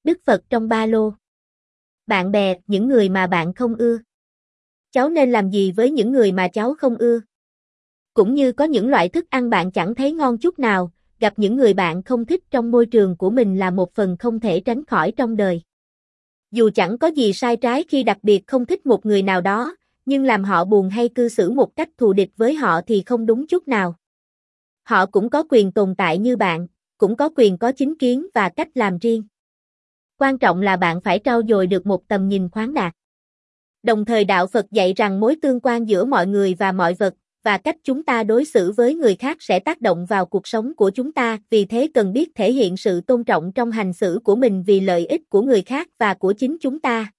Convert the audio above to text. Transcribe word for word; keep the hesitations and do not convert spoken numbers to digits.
Đức Phật trong ba lô. Bạn bè, những người mà bạn không ưa. Cháu nên làm gì với những người mà cháu không ưa? Cũng như có những loại thức ăn bạn chẳng thấy ngon chút nào, gặp những người bạn không thích trong môi trường của mình là một phần không thể tránh khỏi trong đời. Dù chẳng có gì sai trái khi đặc biệt không thích một người nào đó, nhưng làm họ buồn hay cư xử một cách thù địch với họ thì không đúng chút nào. Họ cũng có quyền tồn tại như bạn, cũng có quyền có chính kiến và cách làm riêng. Quan trọng là bạn phải trau dồi được một tầm nhìn khoáng đạt. Đồng thời đạo Phật dạy rằng mối tương quan giữa mọi người và mọi vật, và cách chúng ta đối xử với người khác sẽ tác động vào cuộc sống của chúng ta, vì thế cần biết thể hiện sự tôn trọng trong hành xử của mình vì lợi ích của người khác và của chính chúng ta.